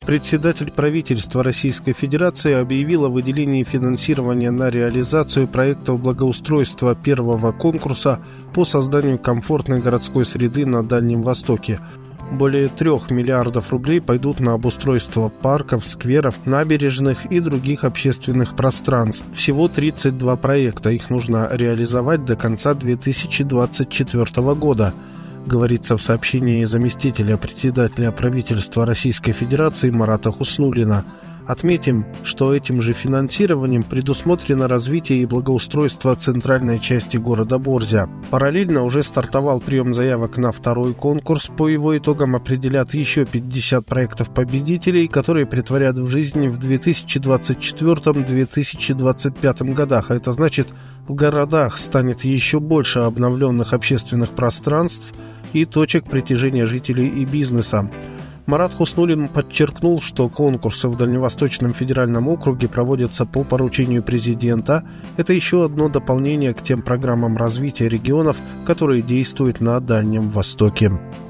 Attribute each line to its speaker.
Speaker 1: Председатель правительства Российской Федерации объявил о выделении финансирования на реализацию проектов благоустройства первого конкурса по созданию комфортной городской среды на Дальнем Востоке. Более 3 миллиардов рублей пойдут на обустройство парков, скверов, набережных и других общественных пространств. Всего 32 проекта. Их нужно реализовать до конца 2024 года. Говорится в сообщении заместителя председателя правительства Российской Федерации Марата Хуснуллина. Отметим, что этим же финансированием предусмотрено развитие и благоустройство центральной части города Борзя. Параллельно уже стартовал прием заявок на второй конкурс. По его итогам определят еще 50 проектов-победителей, которые претворят в жизнь в 2024-2025 годах. А это значит, в городах станет еще больше обновленных общественных пространств и точек притяжения жителей и бизнеса. Марат Хуснуллин подчеркнул, что конкурсы в Дальневосточном федеральном округе проводятся по поручению президента. Это еще одно дополнение к тем программам развития регионов, которые действуют на Дальнем Востоке.